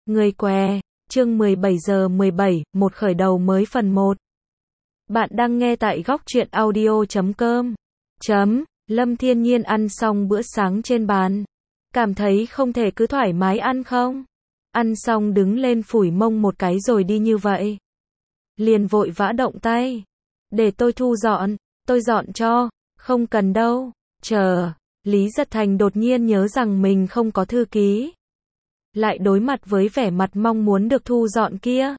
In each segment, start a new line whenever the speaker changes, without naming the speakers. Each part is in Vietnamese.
Người què, chương 17 giờ 17, một khởi đầu mới phần 1. Bạn đang nghe tại góc truyện audio.com. Lâm Thiên Nhiên ăn xong bữa sáng trên bàn. Cảm thấy không thể cứ thoải mái ăn không? Ăn xong đứng lên phủi mông một cái rồi đi như vậy. Liền vội vã động tay. Để tôi thu dọn, tôi dọn cho, không cần đâu. Chờ, Lý Giật Thành đột nhiên nhớ rằng mình không có thư ký. Lại đối mặt với vẻ mặt mong muốn được thu dọn kia.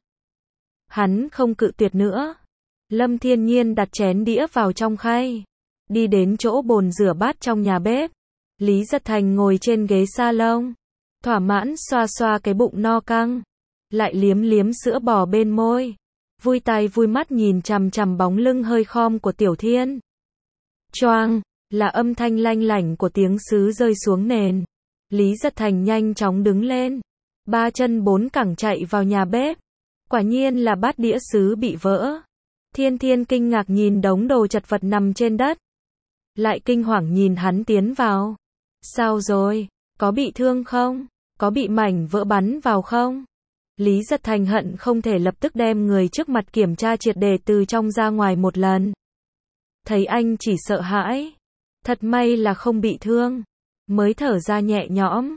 Hắn không cự tuyệt nữa. Lâm Thiên Nhiên đặt chén đĩa vào trong khay. Đi đến chỗ bồn rửa bát trong nhà bếp. Lý Giật Thành ngồi trên ghế salon. Thỏa mãn xoa xoa cái bụng no căng. Lại liếm liếm sữa bò bên môi. Vui tai vui mắt nhìn chằm chằm bóng lưng hơi khom của Tiểu Thiên. Choang, là âm thanh lanh lảnh của tiếng sứ rơi xuống nền. Lý Giật Thành nhanh chóng đứng lên. Ba chân bốn cẳng chạy vào nhà bếp. Quả nhiên là bát đĩa sứ bị vỡ. Thiên Thiên kinh ngạc nhìn đống đồ chật vật nằm trên đất. Lại kinh hoàng nhìn hắn tiến vào. Sao rồi? Có bị thương không? Có bị mảnh vỡ bắn vào không? Lý Giật Thành hận không thể lập tức đem người trước mặt kiểm tra triệt để từ trong ra ngoài một lần. Thấy anh chỉ sợ hãi. Thật may là không bị thương. Mới thở ra nhẹ nhõm.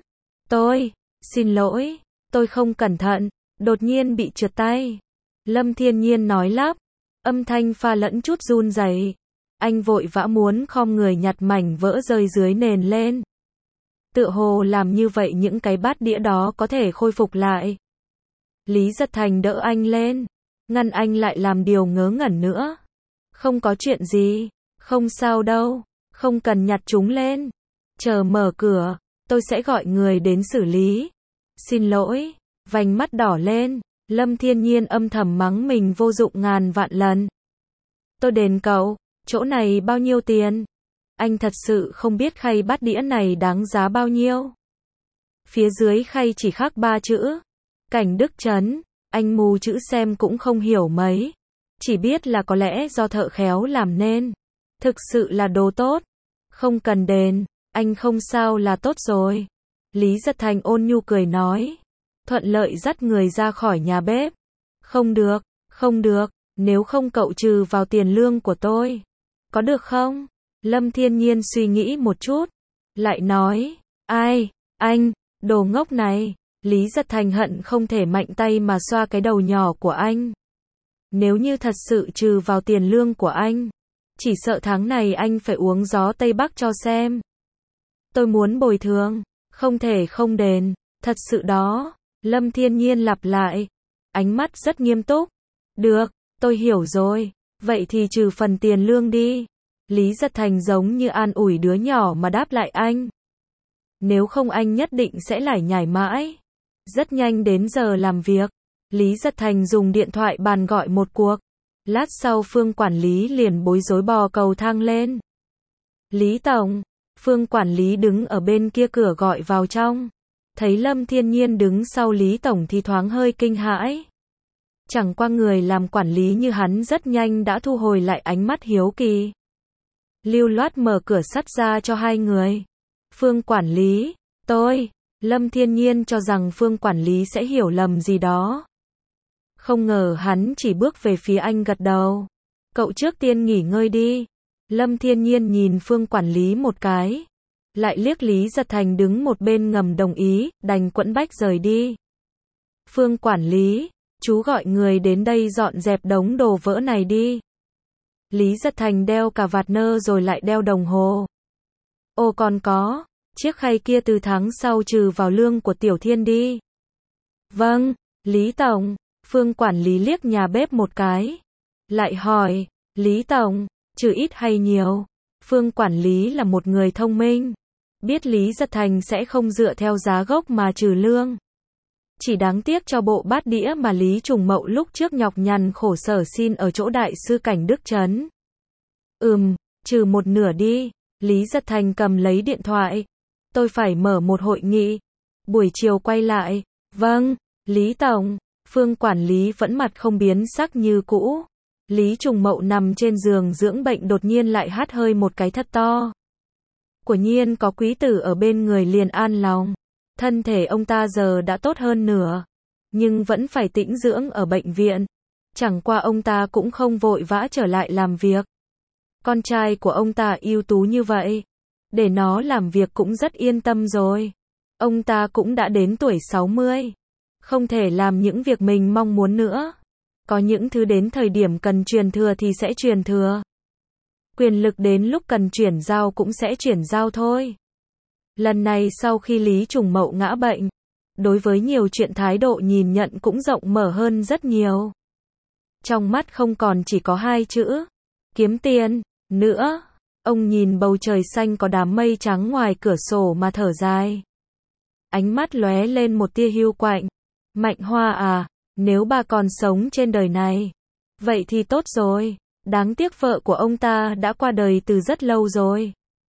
Xin lỗi, tôi không cẩn thận, đột nhiên bị trượt tay. Lâm Thiên Nhiên nói lắp, âm thanh pha lẫn chút run rẩy. Anh vội vã muốn khom người nhặt mảnh vỡ rơi dưới nền lên. Tựa hồ làm như vậy những cái bát đĩa đó có thể khôi phục lại. Lý Giật Thành đỡ anh lên, ngăn anh lại làm điều ngớ ngẩn nữa. Không có chuyện gì, không sao đâu, không cần nhặt chúng lên. Chờ mở cửa, tôi sẽ gọi người đến xử lý. Xin lỗi, vành mắt đỏ lên, Lâm Thiên Nhiên âm thầm mắng mình vô dụng ngàn vạn lần. Tôi đền cậu, chỗ này bao nhiêu tiền? Anh thật sự không biết khay bát đĩa này đáng giá bao nhiêu. Phía dưới khay chỉ khắc 3 chữ. Cảnh Đức Trấn, anh mù chữ xem cũng không hiểu mấy. Chỉ biết là có lẽ do thợ khéo làm nên. Thực sự là đồ tốt. Không cần đền. Anh không sao là tốt rồi. Lý Giật Thành ôn nhu cười nói. Thuận lợi dắt người ra khỏi nhà bếp. Không được, nếu không cậu trừ vào tiền lương của tôi. Có được không? Lâm Thiên Nhiên suy nghĩ một chút. Lại nói, anh, đồ ngốc này. Lý Giật Thành hận không thể mạnh tay mà xoa cái đầu nhỏ của anh. Nếu như thật sự trừ vào tiền lương của anh, chỉ sợ tháng này anh phải uống gió Tây Bắc cho xem. Tôi muốn bồi thường, không thể không đền, thật sự đó. Lâm Thiên Nhiên lặp lại, ánh mắt rất nghiêm túc. Được, tôi hiểu rồi, vậy thì trừ phần tiền lương đi. Lý Giật Thành giống như an ủi đứa nhỏ mà đáp lại anh. Nếu không anh nhất định sẽ lải nhải mãi. Rất nhanh đến giờ làm việc, Lý Giật Thành dùng điện thoại bàn gọi một cuộc. Lát sau Phương quản lý liền bối rối bò cầu thang lên. Lý Tổng. Phương quản lý đứng ở bên kia cửa gọi vào trong. Thấy Lâm Thiên Nhiên đứng sau Lý Tổng thì thoáng hơi kinh hãi. Chẳng qua người làm quản lý như hắn rất nhanh đã thu hồi lại ánh mắt hiếu kỳ. Lưu loát mở cửa sắt ra cho hai người. Phương quản lý, Lâm Thiên Nhiên cho rằng Phương quản lý sẽ hiểu lầm gì đó. Không ngờ hắn chỉ bước về phía anh gật đầu. Cậu trước tiên nghỉ ngơi đi. Lâm Thiên Nhiên nhìn Phương quản lý một cái. Lại liếc Lý Giật Thành đứng một bên ngầm đồng ý, đành quẫn bách rời đi. Phương quản lý, chú gọi người đến đây dọn dẹp đống đồ vỡ này đi. Lý Giật Thành đeo cà vạt nơ rồi lại đeo đồng hồ. Ồ còn có, chiếc khay kia từ tháng sau trừ vào lương của Tiểu Thiên đi. Vâng, Lý Tổng. Phương quản lý liếc nhà bếp một cái. Lại hỏi, Lý Tổng, trừ ít hay nhiều? Phương quản lý là một người thông minh. Biết Lý Giật Thành sẽ không dựa theo giá gốc mà trừ lương. Chỉ đáng tiếc cho bộ bát đĩa mà Lý Trùng Mậu lúc trước nhọc nhằn khổ sở xin ở chỗ đại sư Cảnh Đức Trấn. Trừ một nửa đi. Lý Giật Thành cầm lấy điện thoại. Tôi phải mở một hội nghị. Buổi chiều quay lại. Vâng, Lý Tổng. Phương quản lý vẫn mặt không biến sắc như cũ. Lý Trùng Mậu nằm trên giường dưỡng bệnh đột nhiên lại hắt hơi một cái thật to. Quả nhiên có quý tử ở bên người liền an lòng. Thân thể ông ta giờ đã tốt hơn nửa. nhưng vẫn phải tĩnh dưỡng ở bệnh viện. Chẳng qua ông ta cũng không vội vã trở lại làm việc. Con trai của ông ta ưu tú như vậy, để nó làm việc cũng rất yên tâm rồi. Ông ta cũng đã đến tuổi 60, không thể làm những việc mình mong muốn nữa. Có những thứ đến thời điểm cần truyền thừa thì sẽ truyền thừa. Quyền lực đến lúc cần chuyển giao cũng sẽ chuyển giao thôi. Lần này sau khi Lý Trùng Mậu ngã bệnh, đối với nhiều chuyện thái độ nhìn nhận cũng rộng mở hơn rất nhiều. Trong mắt không còn chỉ có hai chữ, kiếm tiền, nữa. Ông nhìn bầu trời xanh có đám mây trắng ngoài cửa sổ mà thở dài. Ánh mắt lóe lên một tia hiu quạnh. Mạnh Hoa à, nếu bà còn sống trên đời này, vậy thì tốt rồi. Đáng tiếc vợ của ông ta đã qua đời từ rất lâu rồi.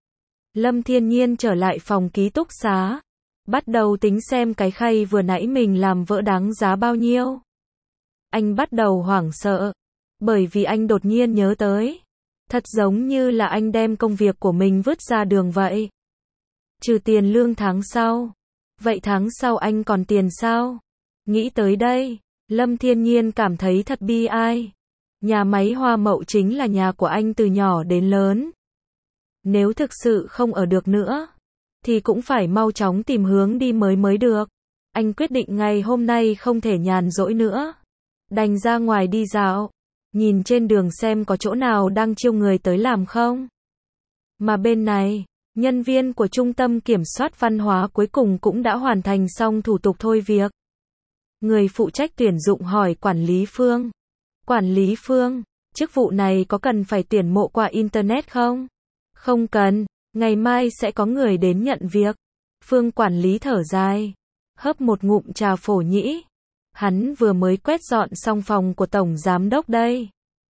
Lâm Thiên Nhiên trở lại phòng ký túc xá, bắt đầu tính xem cái khay vừa nãy mình làm vỡ đáng giá bao nhiêu. Anh bắt đầu hoảng sợ, bởi vì anh đột nhiên nhớ tới. Thật giống như là anh đem công việc của mình vứt ra đường vậy. Trừ tiền lương tháng sau. Vậy tháng sau anh còn tiền sao? Nghĩ tới đây, Lâm Thiên Nhiên cảm thấy thật bi ai. Nhà máy Hoa Mậu chính là nhà của anh từ nhỏ đến lớn. Nếu thực sự không ở được nữa, thì cũng phải mau chóng tìm hướng đi mới được. Anh quyết định ngày hôm nay không thể nhàn rỗi nữa. Đành ra ngoài đi dạo, nhìn trên đường xem có chỗ nào đang chiêu người tới làm không. Mà bên này, nhân viên của Trung tâm Kiểm soát Văn hóa cuối cùng cũng đã hoàn thành xong thủ tục thôi việc. Người phụ trách tuyển dụng hỏi quản lý Phương. Quản lý Phương, chức vụ này có cần phải tuyển mộ qua Internet không? Không cần, ngày mai sẽ có người đến nhận việc. Phương quản lý thở dài, hớp một ngụm trà phổ nhĩ. Hắn vừa mới quét dọn xong phòng của tổng giám đốc đây.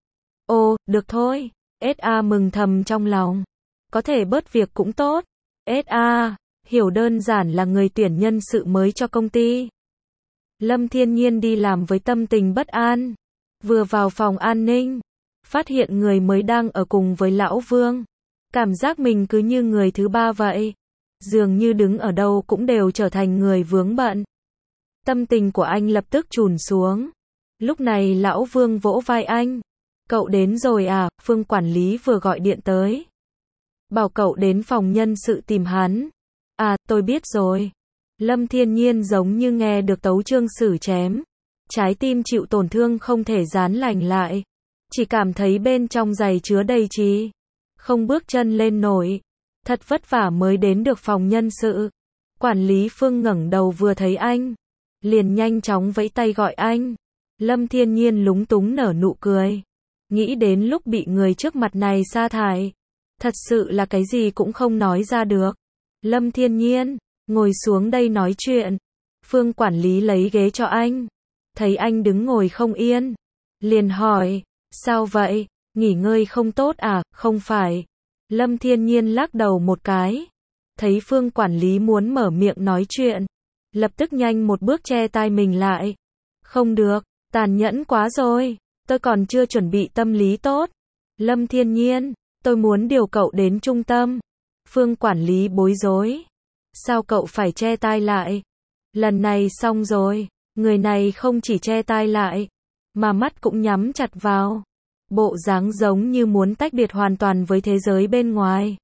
Ồ, được thôi. SA mừng thầm trong lòng. Có thể bớt việc cũng tốt. SA, hiểu đơn giản là người tuyển nhân sự mới cho công ty. Lâm Thiên Nhiên đi làm với tâm tình bất an. Vừa vào phòng an ninh, phát hiện người mới đang ở cùng với Lão Vương. Cảm giác mình cứ như người thứ ba vậy. Dường như đứng ở đâu cũng đều trở thành người vướng bận. Tâm tình của anh lập tức chùn xuống. Lúc này Lão Vương vỗ vai anh. Cậu đến rồi à, Phương quản lý vừa gọi điện tới. Bảo cậu đến phòng nhân sự tìm hắn. À, tôi biết rồi. Lâm Thiên Nhiên giống như nghe được tấu chương sử chém. Trái tim chịu tổn thương không thể dán lành lại. Chỉ cảm thấy bên trong giày chứa đầy trí. Không bước chân lên nổi. Thật vất vả mới đến được phòng nhân sự. Quản lý Phương ngẩng đầu vừa thấy anh, liền nhanh chóng vẫy tay gọi anh. Lâm Thiên Nhiên lúng túng nở nụ cười. Nghĩ đến lúc bị người trước mặt này sa thải. Thật sự là cái gì cũng không nói ra được. Lâm Thiên Nhiên, ngồi xuống đây nói chuyện. Phương quản lý lấy ghế cho anh. Thấy anh đứng ngồi không yên, liền hỏi, sao vậy, nghỉ ngơi không tốt à, không phải. Lâm Thiên Nhiên lắc đầu một cái. Thấy Phương quản lý muốn mở miệng nói chuyện, lập tức nhanh một bước che tai mình lại. Không được, tàn nhẫn quá rồi, tôi còn chưa chuẩn bị tâm lý tốt. Lâm Thiên Nhiên, tôi muốn điều cậu đến trung tâm. Phương quản lý bối rối. Sao cậu phải che tai lại? Lần này xong rồi, người này không chỉ che tai lại, mà mắt cũng nhắm chặt vào. Bộ dáng giống như muốn tách biệt hoàn toàn với thế giới bên ngoài.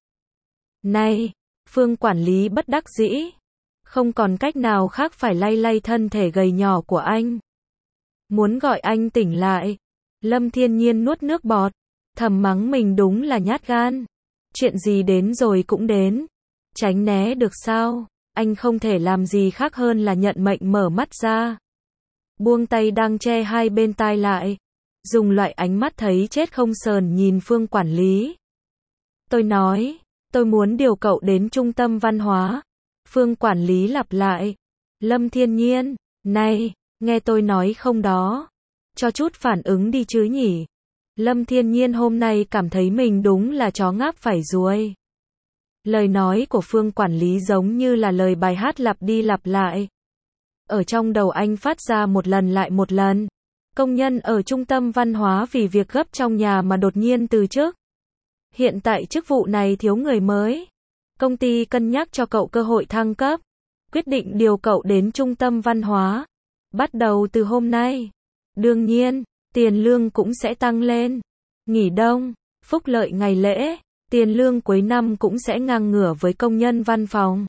Này, Phương quản lý bất đắc dĩ. Không còn cách nào khác phải lay lay thân thể gầy nhỏ của anh. Muốn gọi anh tỉnh lại. Lâm Thiên Nhiên nuốt nước bọt. Thầm mắng mình đúng là nhát gan. Chuyện gì đến rồi cũng đến. Tránh né được sao? Anh không thể làm gì khác hơn là nhận mệnh mở mắt ra. Buông tay đang che hai bên tai lại. Dùng loại ánh mắt thấy chết không sờn nhìn Phương quản lý. Tôi nói, tôi muốn điều cậu đến trung tâm văn hóa. Phương quản lý lặp lại. Lâm Thiên Nhiên, này, nghe tôi nói không đó. Cho chút phản ứng đi chứ nhỉ. Lâm Thiên Nhiên hôm nay cảm thấy mình đúng là chó ngáp phải ruồi. Lời nói của Phương quản lý giống như là lời bài hát lặp đi lặp lại. Ở trong đầu anh phát ra một lần lại một lần. Công nhân ở trung tâm văn hóa vì việc gấp trong nhà mà đột nhiên từ chức. Hiện tại chức vụ này thiếu người mới. Công ty cân nhắc cho cậu cơ hội thăng cấp. Quyết định điều cậu đến trung tâm văn hóa. Bắt đầu từ hôm nay, đương nhiên, tiền lương cũng sẽ tăng lên. Nghỉ đông, phúc lợi ngày lễ, tiền lương cuối năm cũng sẽ ngang ngửa với công nhân văn phòng.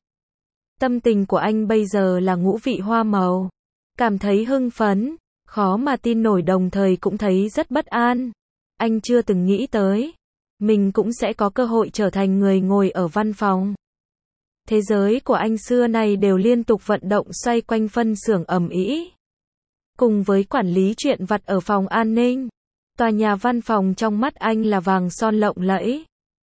Tâm tình của anh bây giờ là ngũ vị hoa màu. Cảm thấy hưng phấn, khó mà tin nổi đồng thời cũng thấy rất bất an. Anh chưa từng nghĩ tới, mình cũng sẽ có cơ hội trở thành người ngồi ở văn phòng. Thế giới của anh xưa nay đều liên tục vận động xoay quanh phân xưởng ầm ĩ. Cùng với quản lý chuyện vặt ở phòng an ninh, tòa nhà văn phòng trong mắt anh là vàng son lộng lẫy.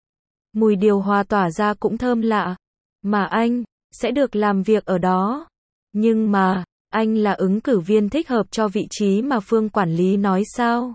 Mùi điều hòa tỏa ra cũng thơm lạ, mà anh sẽ được làm việc ở đó. Nhưng mà, anh là ứng cử viên thích hợp cho vị trí mà Phương quản lý nói sao?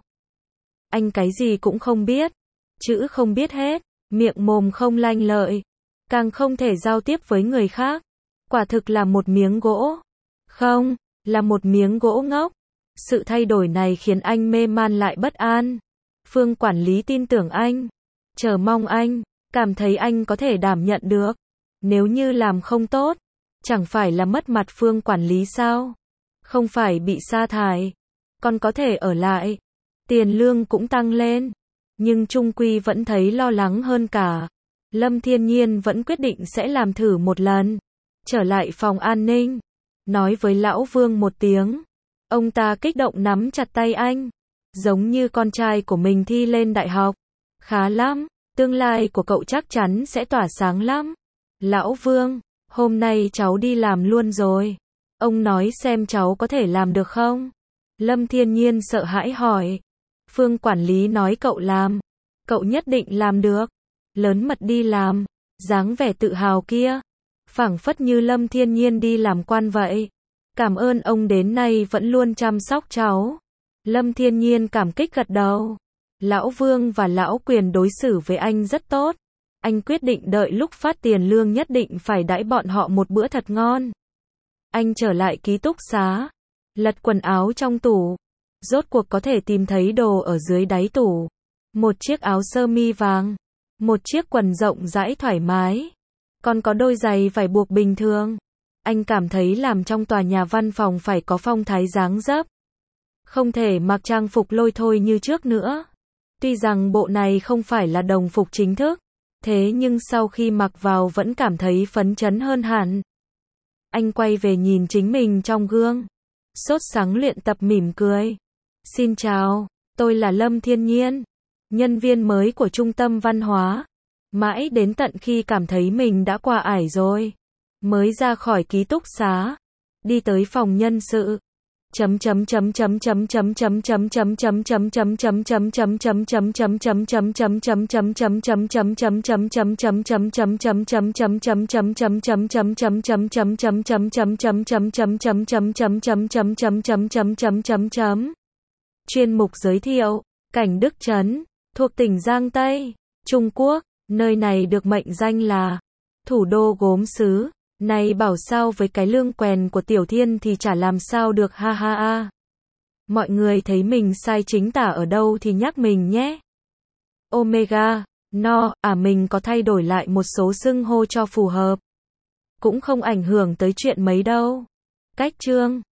Anh cái gì cũng không biết, chữ không biết hết, miệng mồm không lanh lợi, càng không thể giao tiếp với người khác. Quả thực là một miếng gỗ. Không, là một miếng gỗ ngốc. Sự thay đổi này khiến anh mê man lại bất an. Phương quản lý tin tưởng anh, chờ mong anh, cảm thấy anh có thể đảm nhận được. Nếu như làm không tốt, chẳng phải là mất mặt Phương quản lý sao? Không phải bị sa thải, còn có thể ở lại. Tiền lương cũng tăng lên, nhưng chung quy vẫn thấy lo lắng hơn cả. Lâm Thiên Nhiên vẫn quyết định sẽ làm thử một lần. Trở lại phòng an ninh, nói với Lão Vương một tiếng. Ông ta kích động nắm chặt tay anh, giống như con trai của mình thi lên đại học. Khá lắm, tương lai của cậu chắc chắn sẽ tỏa sáng lắm. Lão Vương, hôm nay cháu đi làm luôn rồi. Ông nói xem cháu có thể làm được không? Lâm Thiên Nhiên sợ hãi hỏi. Phương quản lý nói cậu làm. Cậu nhất định làm được. Lớn mật đi làm, dáng vẻ tự hào kia. Phảng phất như Lâm Thiên Nhiên đi làm quan vậy. Cảm ơn ông đến nay vẫn luôn chăm sóc cháu. Lâm Thiên Nhiên cảm kích gật đầu. Lão Vương và Lão Quyền đối xử với anh rất tốt. Anh quyết định đợi lúc phát tiền lương nhất định phải đãi bọn họ một bữa thật ngon. Anh trở lại ký túc xá, lật quần áo trong tủ. Rốt cuộc có thể tìm thấy đồ ở dưới đáy tủ. Một chiếc áo sơ mi vàng, một chiếc quần rộng rãi thoải mái, còn có đôi giày vải buộc bình thường. Anh cảm thấy làm trong tòa nhà văn phòng phải có phong thái dáng dấp. Không thể mặc trang phục lôi thôi như trước nữa. Tuy rằng bộ này không phải là đồng phục chính thức, thế nhưng sau khi mặc vào vẫn cảm thấy phấn chấn hơn hẳn. Anh quay về nhìn chính mình trong gương, sốt sắng luyện tập mỉm cười. Xin chào, tôi là Lâm Thiên Nhiên, nhân viên mới của trung tâm văn hóa. Mãi đến tận khi cảm thấy mình đã qua ải rồi, mới ra khỏi ký túc xá, đi tới phòng nhân sự. Chuyên mục giới thiệu, Cảnh Đức Trấn, thuộc tỉnh Giang Tây, Trung Quốc, nơi này được mệnh danh là thủ đô gốm sứ. Này bảo sao với cái lương quèn của Tiểu Thiên thì chả làm sao được ha ha ha. Mọi người thấy mình sai chính tả ở đâu thì nhắc mình nhé. Omega, no, mình có thay đổi lại một số xưng hô cho phù hợp. Cũng không ảnh hưởng tới chuyện mấy đâu. Cách chương